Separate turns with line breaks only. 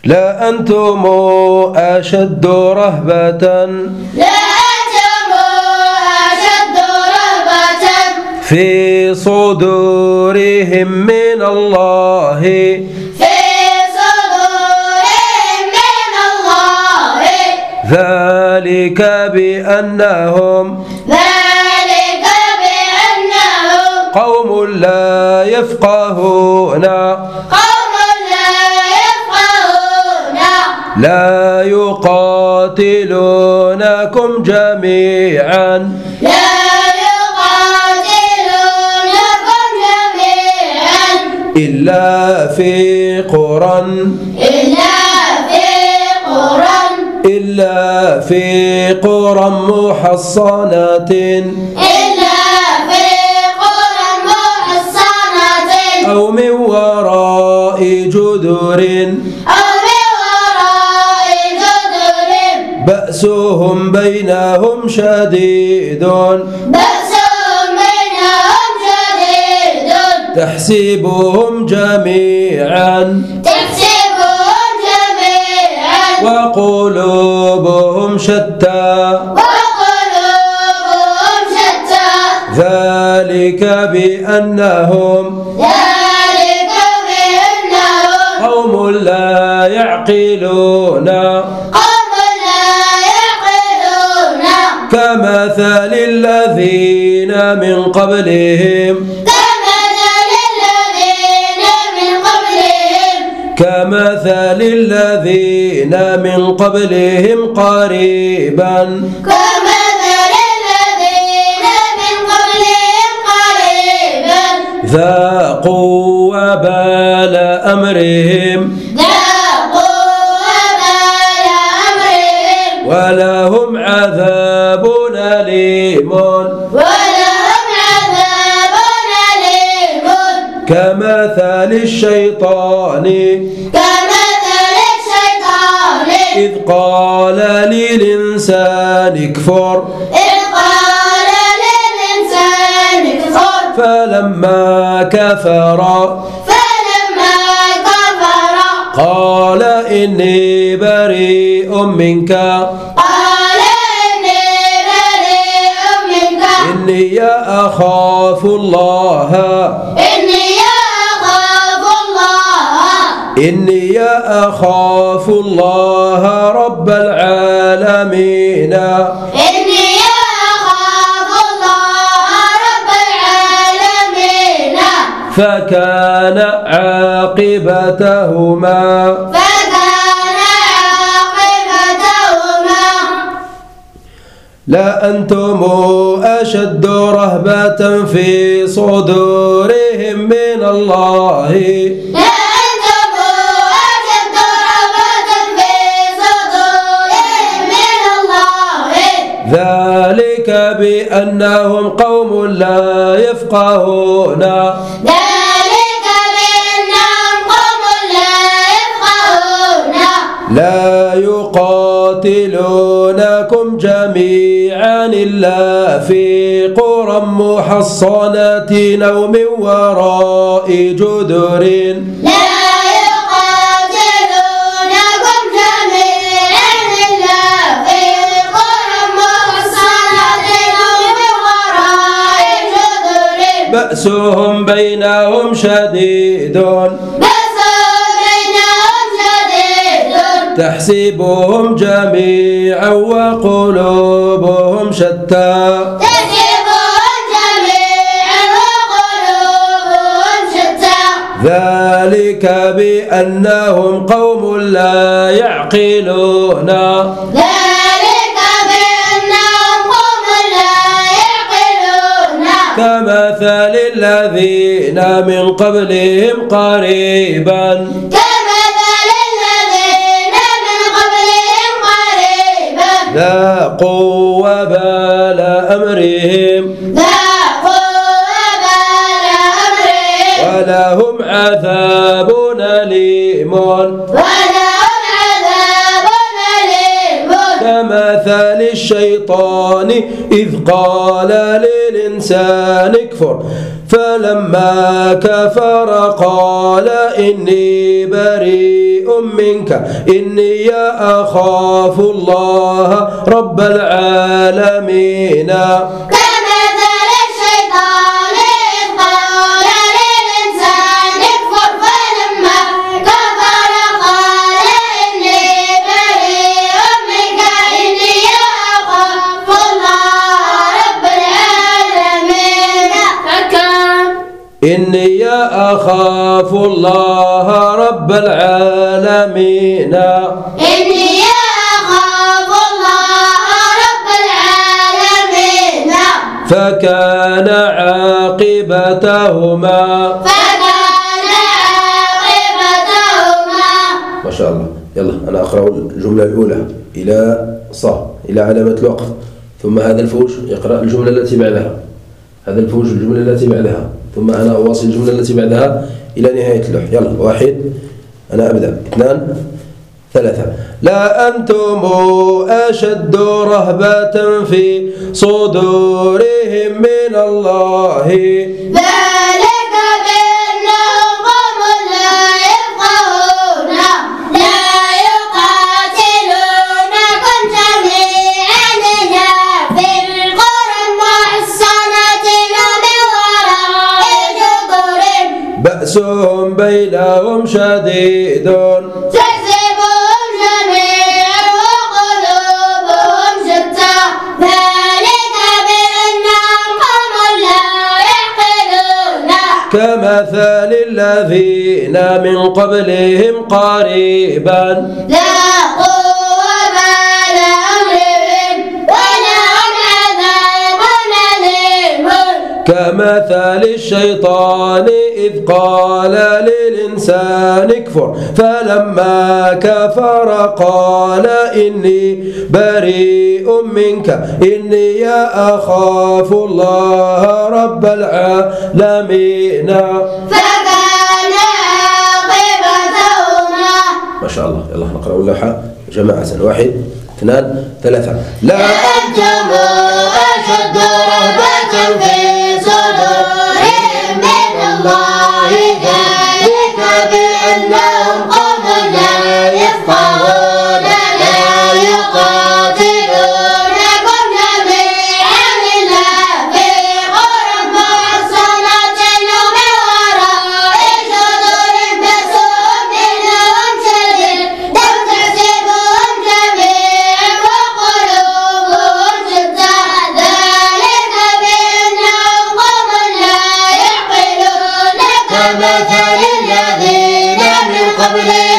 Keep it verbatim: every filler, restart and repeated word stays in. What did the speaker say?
لا أنتم أشد رهبة
لا أنتم أشد رهبة
في صدورهم من الله
في صدورهم من الله
ذلك بأنهم
ذلك بأنهم
قوم لا يفقهون
قوم لا يفقهون
لا يقاتلونكم جميعا
لا يقاتلونكم جميعا
إلا في قرى
إلا في قرى
إلا في قرى محصنة
إلا في قرى محصنة
أو من وراء جدر
أو من وراء جدر
بأسهم بينهم شديد
بأسهم بينهم شديد
تحسبهم جميعا
تحسبهم جميعا
وقلوبهم شتى
وقلوبهم شتى
ذلك بأنهم
ذلك بأنهم
قوم لا يعقلون
قوم لا يعقلون
كمثل الذين من قبلهم
كمثل الذين من قبلهم
كمثل الذين من قبلهم قريبا
كمثل الذين من قبلهم قريبا
ذاقوا وبال أمرهم
ذاقوا وبال أمرهم
ولهم عذاب أليم
ولهم عذاب أليم
كمثل الشيطان
كمثل الشيطان
إذ قال للإنسان اكفر
إذ قال للإنسان اكفر
فلما كفر
فلما كفر
قال إني بريء منك
قال إني بريء منك
إني أخاف الله
إني أخاف الله
إني أخاف الله رب العالمين
إني أخاف الله رب العالمين
فكان عاقبتهما
فكان عاقبتهما
لا أنتم أشد رهبة في صدورهم من الله
لا أنتم أشد رهبة في صدورهم من الله
ذلك بأنهم قوم لا يفقهون
ذلك بأنهم قوم لا يفقهون
لا يقاتلونكم جميعا إلا في قرى محصنة أو من وراء جدر
لا يقاتلونكم جميعا إلا في قرى محصنة أو من وراء جدر
بأسهم بينهم شديد
بأسهم بينهم شديد
تحسبهم جميعا وقلوبهم شتى
تحسبهم جميعا وقلوبهم شتى
ذلك بأنهم قوم لا يعقلون
ذلك بأنهم قوم لا يعقلون
كمثل الذين من قبلهم قريبا
كمثل الذين من قبلهم قريبا
ذاقوا وبال أمرهم
ذاقوا وبال أمرهم
ولهم عذاب أليم
ولهم عذاب أليم
كما كمثل الشيطان إذ قال للإنسان اكفر فلما كفر قال إني بريء منك إني أخاف الله رب العالمين.
كمثل الشيطان إذ قال للإنسان اكفر فلما كفر قال إني بريء منك إني أخاف الله رب العالمين.
إني أخاف الله رب العالمين.
إني أخاف الله رب العالمين.
فكان عاقبتهما
فكان عاقبتهما.
ما شاء الله. يلا أنا أقرأ الجملة الأولى إلى صا إلى علامة الوقف، ثم هذا الفوج يقرأ الجملة التي بعدها، هذا الفوج الجملة التي بعدها، ثم أنا أواصل الجملة التي بعدها إلى نهاية اللوح. يلا واحد، أنا أبدأ. اثنان، ثلاثة. لا أنتم أشد رهبة في صدورهم من الله
ذلك بأنهم قوم لا يفقهون لا يقاتلونكم جميعا إلا في القرى المحصنة من وراء جدر
بأسهم بينهم شديد
تحسبهم جميعا وقلوبهم شتى ذلك بأنهم قوم لا يعقلون.
كمثل الذين من قبلهم قريبا
ذاقوا وبال أمرهم ولهم عذاب أليم.
كمثل الشيطان إذ قال للإنسان اكفر فلما كفر قال إني بريء منك إني أخاف الله رب العالمين.
فكان عاقبتهما.
ما شاء الله. يلا نقرأ اللوحة جماعة. واحد، اثنان، ثلاثة. لا
أنتم أشد رهبة في صدورهم من الله ذلك بأنهم قوم لا يفقهون لا يقاتلونكم جميعا إلا في قرى محصنة من وراء جدر بأسهم بينهم شديد تحسبهم جميعا وقلوبهم شتى ذلك بأنهم قوم لا يعقلون. كمثل الذين من قبلهم